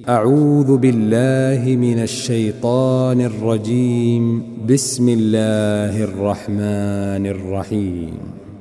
أعوذ بالله من الشيطان الرجيم. بسم الله الرحمن الرحيم.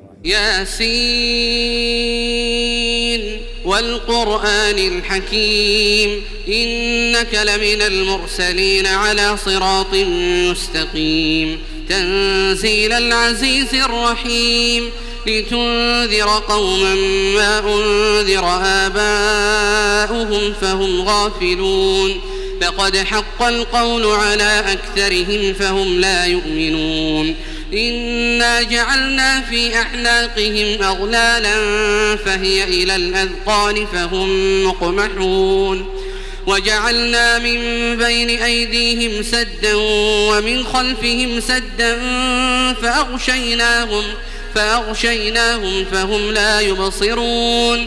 ياسين والقرآن الحكيم إنك لمن المرسلين على صراط مستقيم تنزيل العزيز الرحيم لتنذر قوما ما أنذر آباؤهم فهم غافلون لقد حق القول على أكثرهم فهم لا يؤمنون إنا جعلنا في أعناقهم أغلالا فهي إلى الأذقان فهم مقمحون وجعلنا من بين أيديهم سدا ومن خلفهم سدا فأغشيناهم فهم لا يبصرون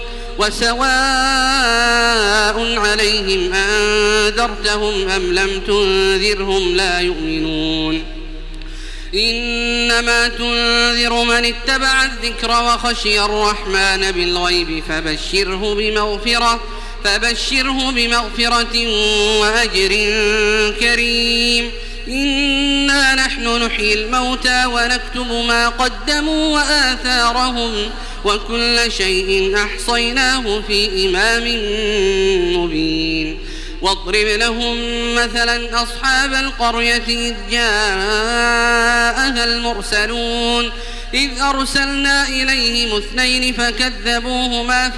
وسواء عليهم أنذرتهم أم لم تنذرهم لا يؤمنون إنما تنذر من اتبع الذكر وخشي الرحمن بالغيب فبشره بمغفرة وأجر كريم إنا نحن نحيي الموتى ونكتب ما قدموا وآثارهم وكل شيء أحصيناه في إمام مبين واضرب لهم مثلا أصحاب القرية إذ جاءها المرسلون إذ أرسلنا إليهم 2 فكذبوهما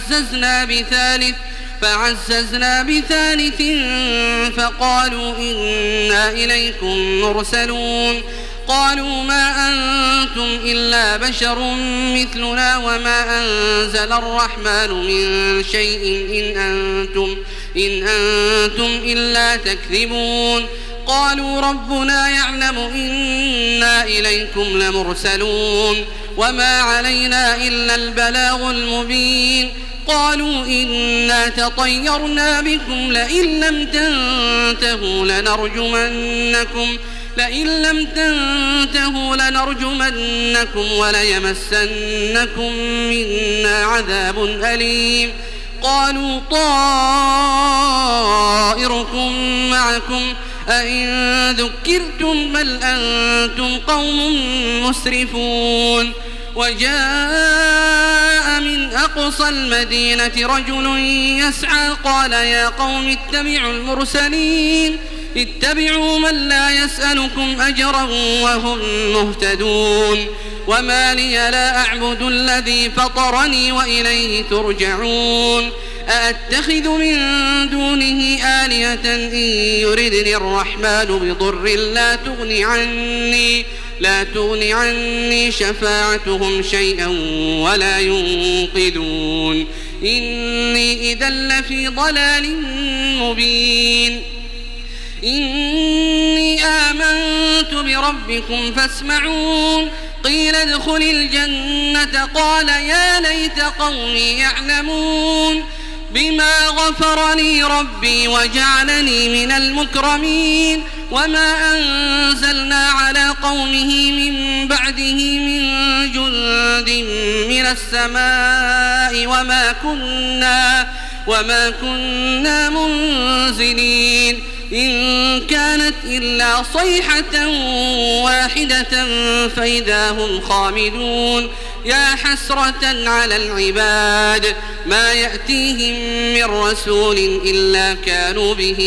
فعززنا بثالث فقالوا إنا إليكم مرسلون قالوا ما أنتم إلا بشر مثلنا وما أنزل الرحمن من شيء إن أنتم إلا تكذبون قالوا ربنا يعلم إنا إليكم لمرسلون وما علينا إلا البلاغ المبين قالوا إنا تطيرنا بكم لئن لم تنتهوا لنرجمنكم وليمسنكم منا عذاب أليم قالوا طائركم معكم أئن ذكرتم بل أنتم قوم مسرفون وجاء من أقصى المدينة رجل يسعى قال يا قوم اتبعوا من لا يسألكم أجرا وهم مهتدون وما لي لا أعبد الذي فطرني وإليه ترجعون أأتخذ من دونه آلهة إن يردني الرحمن بضر لا تغني عني شفاعتهم شيئا ولا ينقذون إني إذا لفي ضلال مبين إني آمنت بربكم فاسمعون قيل ادخل الجنة قال يا ليت قومي يعلمون بما غفر لي ربي وجعلني من المكرمين وما أنزلنا على قومه من بعده من جند من السماء وما كنا منزلين إن كانت إلا صيحة واحدة فإذا هم خامدون يا حسرة على العباد ما يأتيهم من رسول إلا كانوا به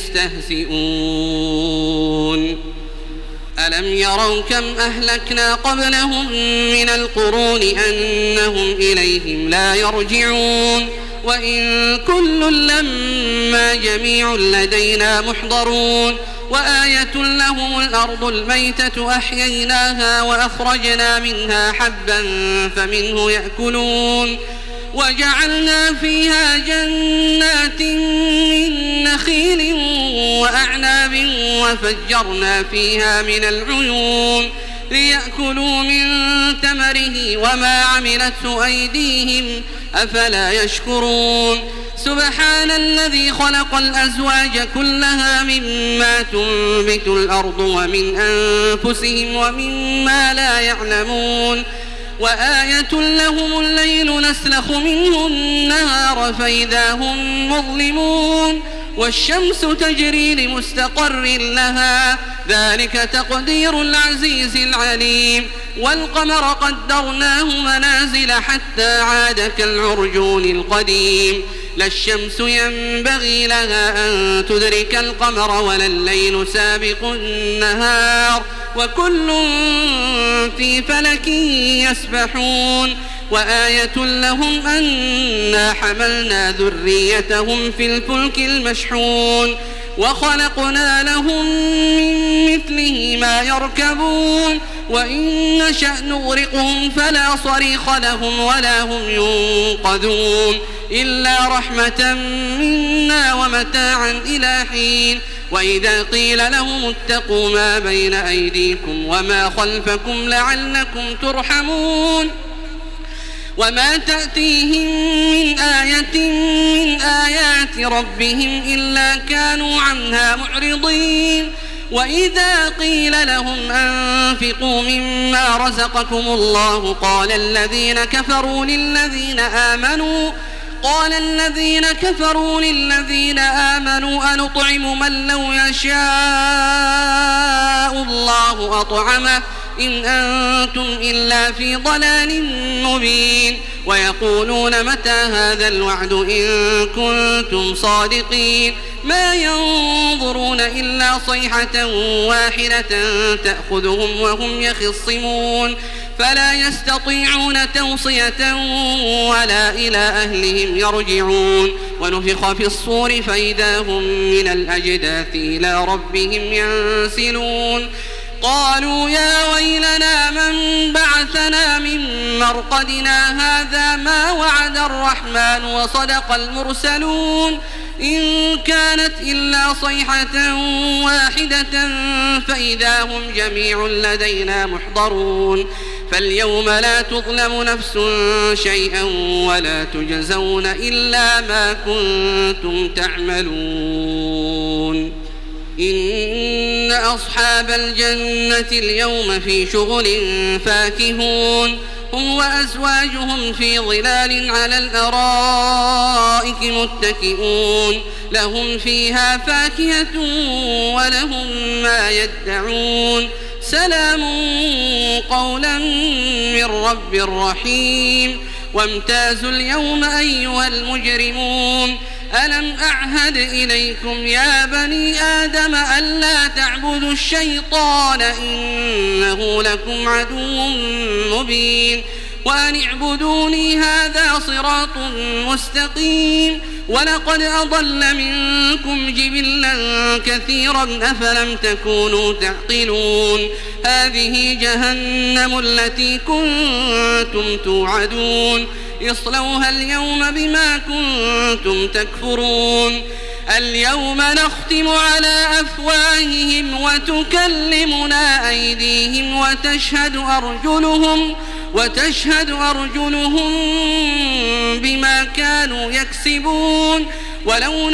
يستهزئون ألم يروا كم أهلكنا قبلهم من القرون أنهم إليهم لا يرجعون وإن كل لما جميع لدينا محضرون وآية لهم الأرض الميتة أحييناها وأخرجنا منها حبا فمنه يأكلون وجعلنا فيها جنات من نخيل وأعناب وفجرنا فيها من العيون ليأكلوا من ثمره وما عملته أيديهم أفلا يشكرون سبحان الذي خلق الأزواج كلها مما تنبت الأرض ومن أنفسهم ومما لا يعلمون وآية لهم الليل نسلخ منه النهار فإذا هم مظلمون والشمس تجري لمستقر لها ذلك تقدير العزيز العليم والقمر قدرناه منازل حتى عاد كالعرجون القديم لا الشمس ينبغي لها أن تدرك القمر ولا الليل سابق النهار وكل في فلك يسبحون وآية لهم أنا حملنا ذريتهم في الفلك المشحون وخلقنا لهم من مثله ما يركبون وإن نشأ نغرقهم فلا صريخ لهم ولا هم ينقذون إلا رحمة منا ومتاعا إلى حين وإذا قيل لهم اتقوا ما بين أيديكم وما خلفكم لعلكم ترحمون وما تأتيهم من آية من آيات ربهم إلا كانوا عنها معرضين وإذا قيل لهم أنفقوا مما رزقكم الله قال الذين كفروا للذين آمنوا أنطعم من لو يشاء الله أطعمه إن أنتم إلا في ضلال مبين ويقولون متى هذا الوعد إن كنتم صادقين ما ينظرون إلا صيحة واحدة تأخذهم وهم يخصمون فلا يستطيعون توصية ولا إلى أهلهم يرجعون ونفخ في الصور فإذا هم من الأجداث إلى ربهم ينسلون قالوا يا ويلنا من بعثنا من مرقدنا هذا ما وعد الرحمن وصدق المرسلون إن كانت إلا صيحة واحدة فإذا هم جميع لدينا محضرون فاليوم لا تظلم نفس شيئا ولا تجزون إلا ما كنتم تعملون إن أصحاب الجنة اليوم في شغل فاكهون هم وأزواجهم في ظلال على الأرائك متكئون لهم فيها فاكهة ولهم ما يدعون سلام قولا من رب رحيم وامتازوا اليوم أيها المجرمون ألم أعهد إليكم يا بني آدم ألا تعبدوا الشيطان إنه لكم عدو مبين وأن اعبدوني هذا صراط مستقيم ولقد أضل منكم جبلا كثيرا أفلم تكونوا تعقلون هذه جهنم التي كنتم توعدون اصلوها اليوم بما كنتم تكفرون اليوم نختم على أفواههم وتكلمنا أيديهم وتشهد أرجلهم بما كانوا يكسبون ولو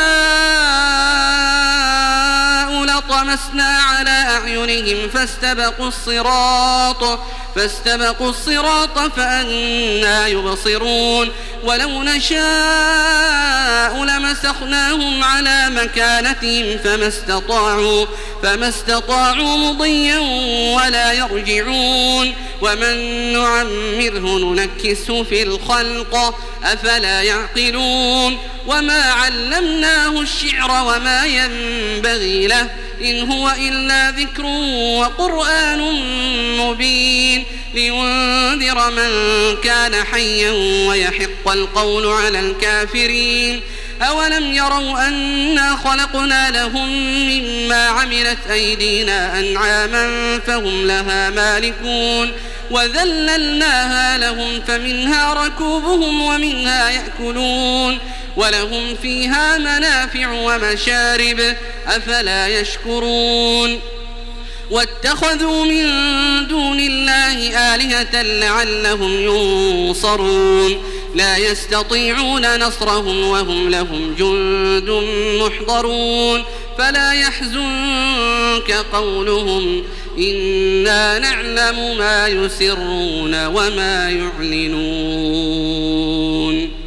نشاء لطمسنا على أعينهم فاستبقوا الصراط فأنى يبصرون ولو نشاء لمسخناهم على مكانتهم فما استطاعوا مضيا ولا يرجعون ومن نعمره ننكسه في الخلق أفلا يعقلون وما علمناه الشعر وما ينبغي له إن هو إلا ذكر وقرآن مبين لينذر من كان حيا ويحق القول على الكافرين أولم يروا أنا خلقنا لهم مما عملت أيدينا أنعاما فهم لها مالكون وذللناها لهم فمنها ركوبهم ومنها يأكلون ولهم فيها منافع ومشارب أفلا يشكرون واتخذوا من دون الله آلهة لعلهم ينصرون لا يستطيعون نصرهم وهم لهم جند محضرون فلا يحزنك قولهم إنا نعلم ما يسرون وما يعلنون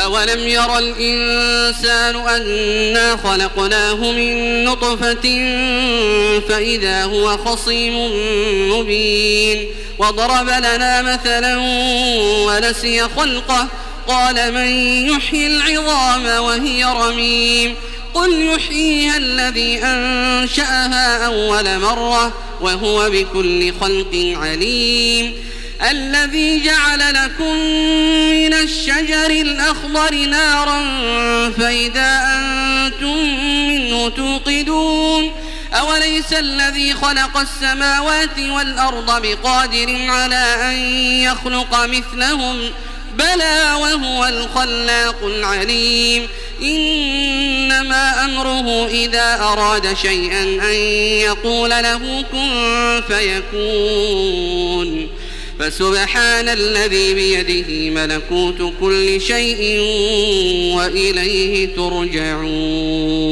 أولم ير الإنسان أنا خلقناه من نطفة فإذا هو خصيم مبين وضرب لنا مثلا ونسي خلقه قال من يحيي العظام وهي رميم قل يحييها الذي أنشأها أول مرة وهو بكل خلق عليم الذي جعل لكم من الشجر الأخضر نارا فإذا أنتم منه توقدون أوليس الذي خلق السماوات والأرض بقادر على أن يخلق مثلهم بلى وهو الخلاق العليم إنما أمره إذا أراد شيئا أن يقول له كن فيكون فسبحان الذي بيده ملكوت كل شيء وإليه ترجعون